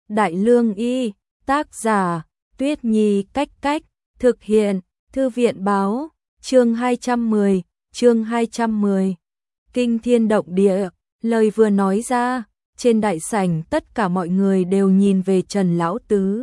Đại Lương Y, tác giả, Tuyết Nhi Cách Cách, thực hiện, Thư viện Báo, chương 210. Kinh thiên động địa, lời vừa nói ra, trên đại sảnh tất cả mọi người đều nhìn về Trần Lão Tứ.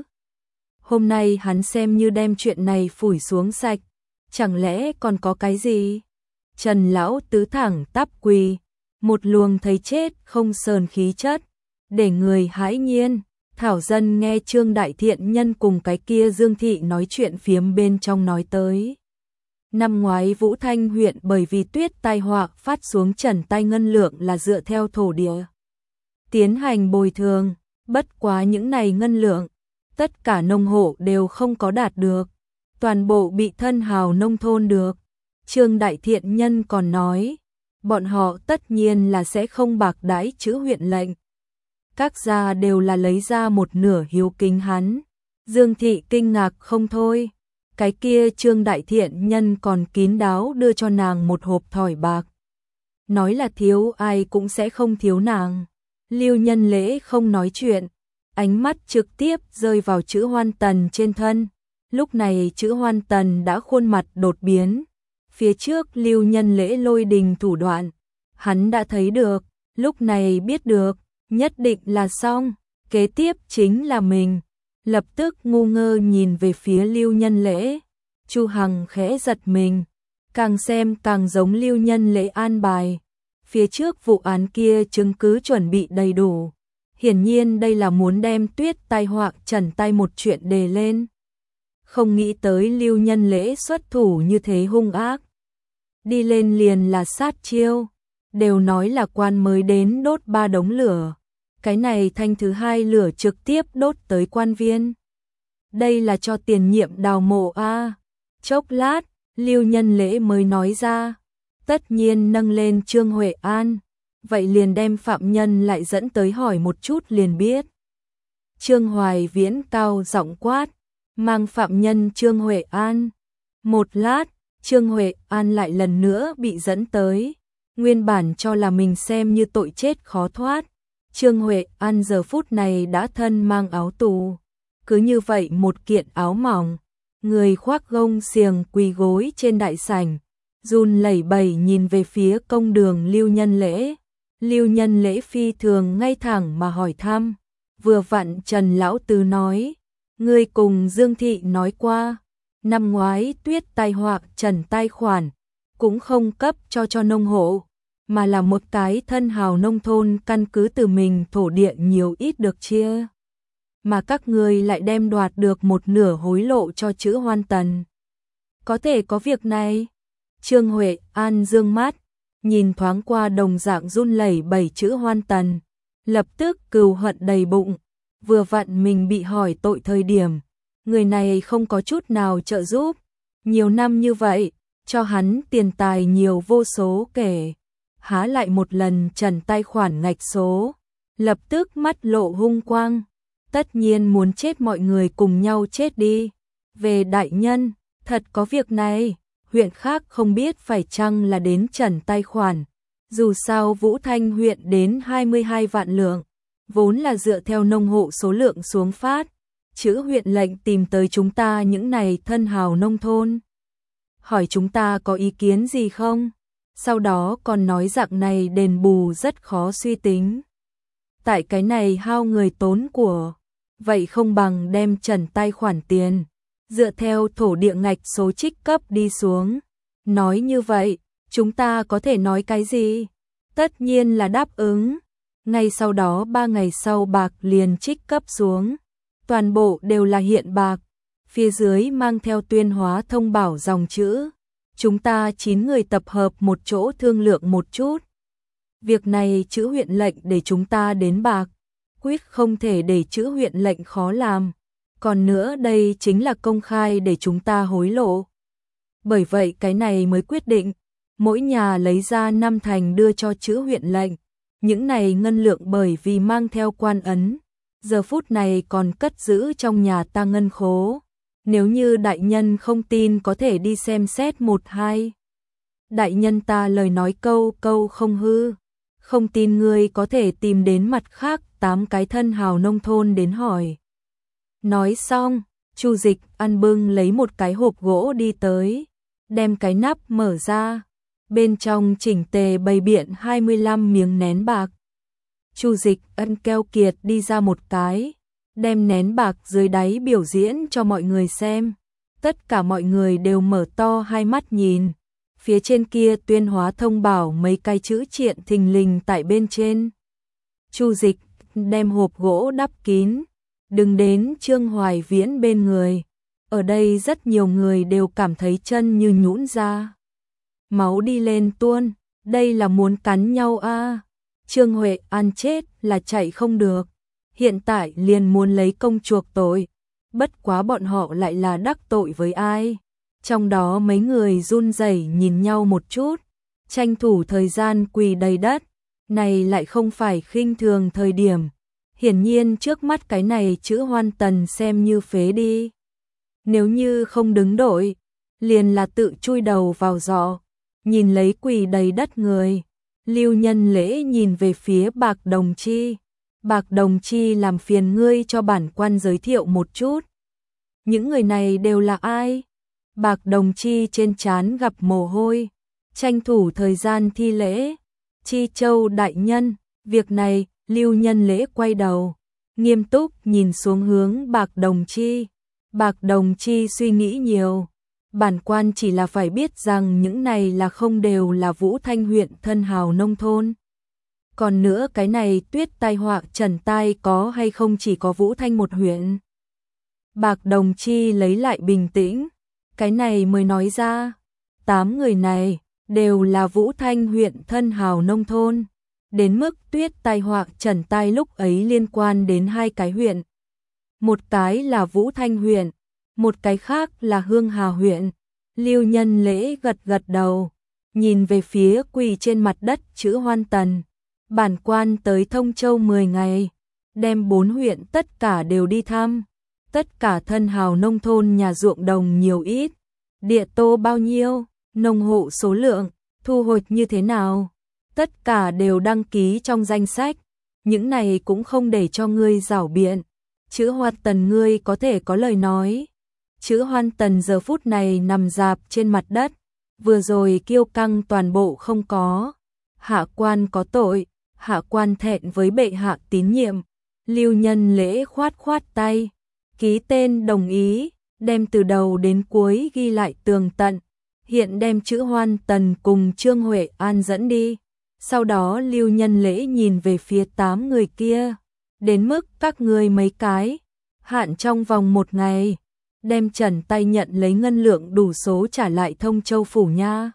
Hôm nay hắn xem như đem chuyện này phủi xuống sạch, chẳng lẽ còn có cái gì? Trần Lão Tứ thẳng tắp quỳ, một luồng thấy chết không sờn khí chất, để người hãi nhiên. Thảo dân nghe Trương Đại Thiện Nhân cùng cái kia Dương Thị nói chuyện phiếm bên trong nói tới. Năm ngoái Vũ Thanh huyện bởi vì tuyết tai họa phát xuống trần tai ngân lượng là dựa theo thổ địa tiến hành bồi thường, bất quá những này ngân lượng, tất cả nông hộ đều không có đạt được, toàn bộ bị thân hào nông thôn được. Trương Đại Thiện Nhân còn nói, bọn họ tất nhiên là sẽ không bạc đãi chữ huyện lệnh. Các gia đều là lấy ra một nửa hiếu kính hắn. Dương Thị kinh ngạc không thôi. Cái kia Trương Đại Thiện Nhân còn kín đáo đưa cho nàng một hộp thỏi bạc. Nói là thiếu ai cũng sẽ không thiếu nàng. Lưu Nhân Lễ không nói chuyện, ánh mắt trực tiếp rơi vào chữ Hoan Tần trên thân. Lúc này chữ Hoan Tần đã khuôn mặt đột biến. Phía trước Lưu Nhân Lễ lôi đình thủ đoạn, hắn đã thấy được, lúc này biết được, nhất định là xong, kế tiếp chính là mình. Lập tức ngu ngơ nhìn về phía Lưu Nhân Lễ. Chu Hằng khẽ giật mình, càng xem càng giống Lưu Nhân Lễ an bài. Phía trước vụ án kia chứng cứ chuẩn bị đầy đủ. Hiển nhiên đây là muốn đem tuyết tai họa trần tai một chuyện đề lên. Không nghĩ tới Lưu Nhân Lễ xuất thủ như thế hung ác. Đi lên liền là sát chiêu. Đều nói là quan mới đến đốt 3 đống lửa. Cái này thanh thứ 2 lửa trực tiếp đốt tới quan viên. Đây là cho tiền nhiệm đào mộ a. Chốc lát, Lưu Nhân Lễ mới nói ra, tất nhiên nâng lên Trương Huệ An, vậy liền đem phạm nhân lại dẫn tới hỏi một chút liền biết. Trương Hoài Viễn cao giọng quát, mang phạm nhân Trương Huệ An. Một lát, Trương Huệ An lại lần nữa bị dẫn tới, nguyên bản cho là mình xem như tội chết khó thoát. Trương Huệ An giờ phút này đã thân mang áo tù, cứ như vậy một kiện áo mỏng, người khoác gông xiềng quỳ gối trên đại sảnh, run lẩy bẩy nhìn về phía công đường Lưu Nhân Lễ. Lưu Nhân Lễ phi thường ngay thẳng mà hỏi thăm, vừa vặn Trần Lão Tứ nói, ngươi cùng Dương Thị nói qua, năm ngoái tuyết tai họa trần tai khoản, cũng không cấp cho nông hộ, mà là một cái thân hào nông thôn căn cứ từ mình thổ địa nhiều ít được chia. Mà các ngươi lại đem đoạt được một nửa hối lộ cho chữ Hoan Tần. Có thể có việc này. Trương Huệ An dương mắt, nhìn thoáng qua đồng dạng run lẩy bẩy chữ Hoan Tần, lập tức cừu hận đầy bụng, vừa vặn mình bị hỏi tội thời điểm, người này không có chút nào trợ giúp, nhiều năm như vậy, cho hắn tiền tài nhiều vô số kể, há lại một lần trần tai khoản ngạch số, lập tức mắt lộ hung quang, tất nhiên muốn chết mọi người cùng nhau chết đi. Về đại nhân, thật có việc này, huyện khác không biết phải chăng là đến trần tai khoản, dù sao Vũ Thanh huyện đến 22 vạn lượng, vốn là dựa theo nông hộ số lượng xuống phát, chữ huyện lệnh tìm tới chúng ta những này thân hào nông thôn. Hỏi chúng ta có ý kiến gì không? Sau đó còn nói dạng này đền bù rất khó suy tính. Tại cái này hao người tốn của, vậy không bằng đem trần tai khoản tiền, dựa theo thổ địa ngạch số trích cấp đi xuống. Nói như vậy, chúng ta có thể nói cái gì? Tất nhiên là đáp ứng. Ngay sau đó 3 ngày sau bạc liền trích cấp xuống. Toàn bộ đều là hiện bạc. Phía dưới mang theo tuyên hóa thông bảo dòng chữ. Chúng ta 9 người tập hợp một chỗ thương lượng một chút. Việc này chữ huyện lệnh để chúng ta đến bạc. Quyết không thể để chữ huyện lệnh khó làm. Còn nữa đây chính là công khai để chúng ta hối lộ. Bởi vậy cái này mới quyết định, mỗi nhà lấy ra 5 thành đưa cho chữ huyện lệnh. Những này ngân lượng bởi vì mang theo quan ấn, giờ phút này còn cất giữ trong nhà ta ngân khố. Nếu như đại nhân không tin có thể đi xem xét 1-2. Đại nhân ta lời nói câu câu không hư. không tin ngươi có thể tìm đến mặt khác 8 cái thân hào nông thôn đến hỏi. Nói xong, Chu Dịch ăn bưng lấy một cái hộp gỗ đi tới, đem cái nắp mở ra, bên trong chỉnh tề bày biện 25 miếng nén bạc. Chu Dịch ân keo kiệt đi ra một cái, đem nén bạc dưới đáy biểu diễn cho mọi người xem. Tất cả mọi người đều mở to hai mắt nhìn. Phía trên kia tuyên hóa thông bảo mấy cái chữ triện thình lình tại bên trên. Chu Dịch đem hộp gỗ đắp kín, đừng đến Trương Hoài Viễn bên người. Ở đây rất nhiều người đều cảm thấy chân như nhũn ra. Máu đi lên tuôn, đây là muốn cắn nhau a. Trương Huệ An chết là chạy không được, hiện tại liền muốn lấy công chuộc tội. Bất quá bọn họ lại là đắc tội với ai? Trong đó mấy người run rẩy nhìn nhau một chút, tranh thủ thời gian quỳ đầy đất, này lại không phải khinh thường thời điểm. Hiển nhiên trước mắt cái này chữ Hoan Tần xem như phế đi. Nếu như không đứng đội, liền là tự chui đầu vào giỏ. Nhìn lấy quỳ đầy đất người, Lưu Nhân Lễ nhìn về phía Bạc Đồng Chi. Bạc Đồng Chi làm phiền ngươi cho bản quan giới thiệu một chút. Những người này đều là ai? Bạc Đồng Chi trên trán gặp mồ hôi, tranh thủ thời gian thi lễ. Chi Châu đại nhân, việc này, Lưu Nhân Lễ quay đầu, nghiêm túc nhìn xuống hướng Bạc Đồng Chi. Bạc Đồng Chi suy nghĩ nhiều, bản quan chỉ là phải biết rằng những này là không đều là Vũ Thanh huyện thân hào nông thôn. Còn nữa cái này tuyết tai họa trần tai có hay không chỉ có Vũ Thanh một huyện. Bạc Đồng Chi lấy lại bình tĩnh, cái này mới nói ra, 8 người này đều là Vũ Thanh huyện thân hào nông thôn. Đến mức tuyết tai họa trần tai lúc ấy liên quan đến 2 cái huyện. Một cái là Vũ Thanh huyện, một cái khác là Hương Hà huyện. Lưu Nhân Lễ gật gật đầu, nhìn về phía quỳ trên mặt đất chữ Hoan Tần. Bản quan tới Thông Châu 10 ngày, đem 4 huyện tất cả đều đi thăm. Tất cả thân hào nông thôn nhà ruộng đồng nhiều ít, địa tô bao nhiêu, nông hộ số lượng, thu hoạch như thế nào. Tất cả đều đăng ký trong danh sách, những này cũng không để cho ngươi giảo biện. Chữ Hoan Tần ngươi có thể có lời nói. Chữ Hoan Tần giờ phút này nằm rạp trên mặt đất, vừa rồi kiêu căng toàn bộ không có. Hạ quan có tội, hạ quan thẹn với bệ hạ tín nhiệm. Lưu Nhân Lễ khoát khoát tay, ký tên đồng ý, đem từ đầu đến cuối ghi lại tường tận. Hiện đem chữ Hoan Tần cùng Trương Huệ An dẫn đi. Sau đó Lưu Nhân Lễ nhìn về phía 8 người kia, đến mức các ngươi mấy cái, hạn trong vòng 1 ngày, đem trần tay nhận lấy ngân lượng đủ số trả lại Thông Châu phủ nha.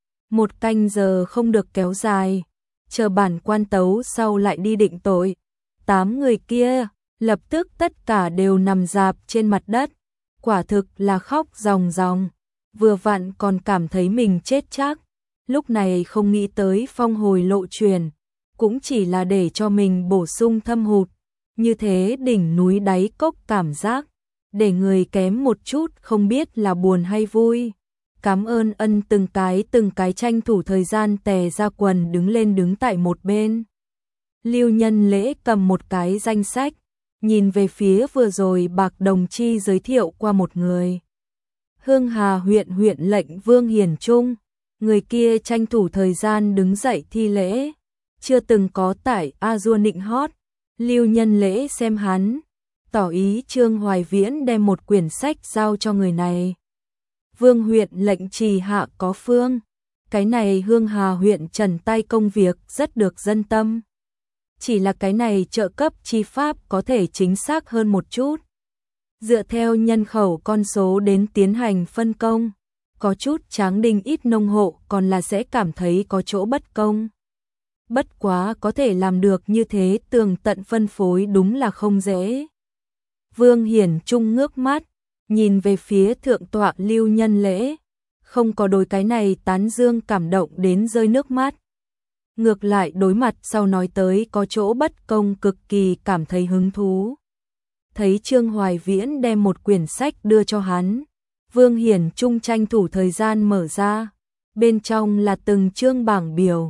1 canh giờ không được kéo dài, chờ bản quan tấu sau lại đi định tội. 8 người kia, lập tức tất cả đều nằm rạp trên mặt đất, quả thực là khóc ròng ròng, vừa vặn còn cảm thấy mình chết chắc. Lúc này không nghĩ tới phong hồi lộ truyền, cũng chỉ là để cho mình bổ sung thâm hụt, như thế đỉnh núi đáy cốc cảm giác, để người kém một chút không biết là buồn hay vui. Cảm ơn ân từng cái tranh thủ thời gian tè ra quần đứng lên đứng tại một bên. Lưu Nhân Lễ cầm một cái danh sách, nhìn về phía vừa rồi Bạc Đồng Chi giới thiệu qua một người. Hương Hà huyện huyện lệnh Vương Hiển Trung. Người kia tranh thủ thời gian đứng dậy thi lễ, chưa từng có tải a dua nịnh hót. Lưu Nhân Lễ xem hắn, tỏ ý Trương Hoài Viễn đem một quyển sách giao cho người này. Vương huyện lệnh trì hạ có phương, cái này Hương Hà huyện trần tay công việc rất được dân tâm. Chỉ là cái này trợ cấp chi pháp có thể chính xác hơn một chút. Dựa theo nhân khẩu con số đến tiến hành phân công. Có chút Tráng Đinh ít nông hộ còn là sẽ cảm thấy có chỗ bất công. Bất quá có thể làm được như thế tường tận phân phối đúng là không dễ. Vương Hiển Trung ngước mắt, nhìn về phía thượng tọa Lưu Nhân Lễ, không có đối cái này tán dương cảm động đến rơi nước mắt. Ngược lại đối mặt sau nói tới có chỗ bất công cực kỳ cảm thấy hứng thú. Thấy Trương Hoài Viễn đem một quyển sách đưa cho hắn, Vương Hiển Trung tranh thủ thời gian mở ra, bên trong là từng chương bảng biểu,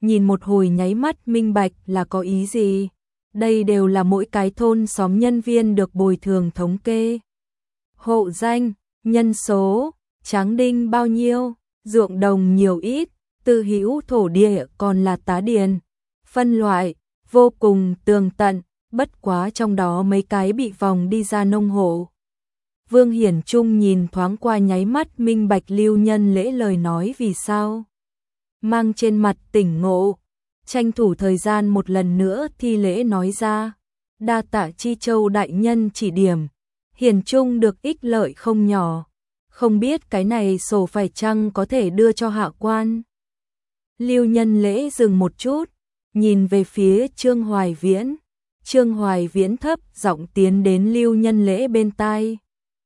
nhìn một hồi nháy mắt minh bạch là có ý gì. Đây đều là mỗi cái thôn xóm nhân viên được bồi thường thống kê. Hộ danh, nhân số, tráng đinh bao nhiêu, ruộng đồng nhiều ít, tư hữu thổ địa còn là tá điền. Phân loại, vô cùng tường tận, bất quá trong đó mấy cái bị vòng đi ra nông hộ. Vương Hiển Trung nhìn thoáng qua nháy mắt minh bạch Lưu Nhân Lễ lời nói vì sao. Mang trên mặt tỉnh ngộ, tranh thủ thời gian một lần nữa thi lễ nói ra. Đa tạ Chi Châu đại nhân chỉ điểm, Hiển Trung được ích lợi không nhỏ. Không biết cái này sổ phải chăng có thể đưa cho hạ quan. Lưu Nhân Lễ dừng một chút, nhìn về phía Trương Hoài Viễn. Trương Hoài Viễn thấp giọng tiến đến Lưu Nhân Lễ bên tai.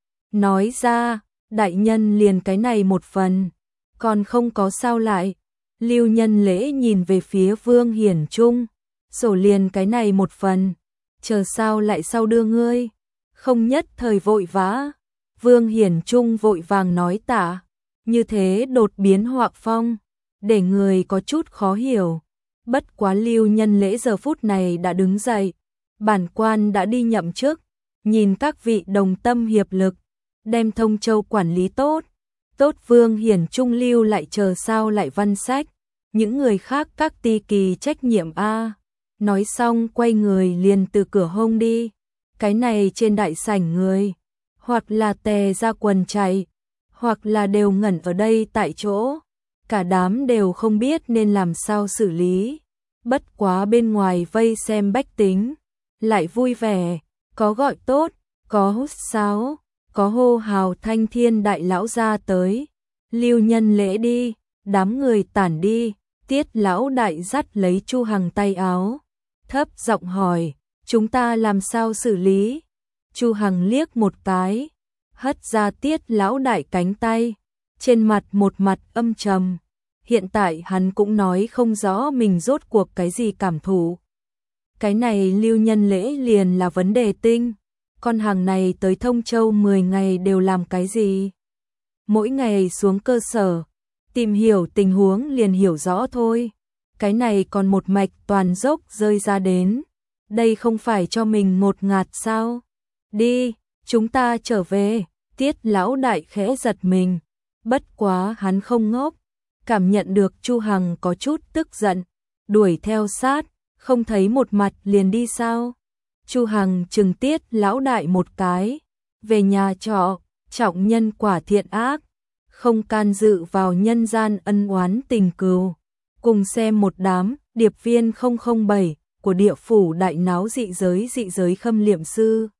Nói ra, đại nhân liền cái này một phần, còn không có sao lại. Lưu Nhân Lễ nhìn về phía Vương Hiển Trung, sổ liền cái này một phần, chờ sao lại sau đưa ngươi, không nhất thời vội vã. Vương Hiển Trung vội vàng nói tạ, như thế đột biến hoạc phong, để người có chút khó hiểu. Bất quá Lưu Nhân Lễ giờ phút này đã đứng dậy, bản quan đã đi nhậm chức, nhìn các vị đồng tâm hiệp lực, đem Thông Châu quản lý tốt. Tốt. Vương Hiển Trung lưu lại chờ sao lại văn sách, những người khác các ti kỳ trách nhiệm a. Nói xong quay người liền từ cửa hông đi. Cái này trên đại sảnh người, hoặc là tè ra quần chạy, hoặc là đều ngẩn ở đây tại chỗ. Cả đám đều không biết nên làm sao xử lý. Bất quá bên ngoài vây xem bách tính, lại vui vẻ, có gọi tốt, có hút sáo, có hô hào thanh thiên đại lão ra tới. Lưu Nhân Lễ đi, đám người tản đi. Tiết lão đại dắt lấy Chu Hằng tay áo, thấp giọng hỏi, chúng ta làm sao xử lý? Chu Hằng liếc một cái, hất ra Tiết lão đại cánh tay, trên mặt một mặt âm trầm. Hiện tại hắn cũng nói không rõ mình rốt cuộc cái gì cảm thụ. Cái này Lưu Nhân Lễ liền là vấn đề tinh. Con hàng này tới Thông Châu 10 ngày đều làm cái gì? Mỗi ngày xuống cơ sở, tìm hiểu tình huống liền hiểu rõ thôi. Cái này còn một mạch toàn dốc rơi ra đến. Đây không phải cho mình ngột ngạt sao? Đi, chúng ta trở về. Tiết lão đại khẽ giật mình. Bất quá hắn không ngốc. Cảm nhận được Chu Hằng có chút tức giận. Đuổi theo sát, không thấy một mặt liền đi sao? Chu Hằng trừng Tiết lão đại một cái. Về nhà trọ, trọng nhân quả thiện ác. Không can dự vào nhân gian ân oán tình cừu. Cùng xem một đám điệp viên 007 của địa phủ đại náo dị giới khâm liệm sư.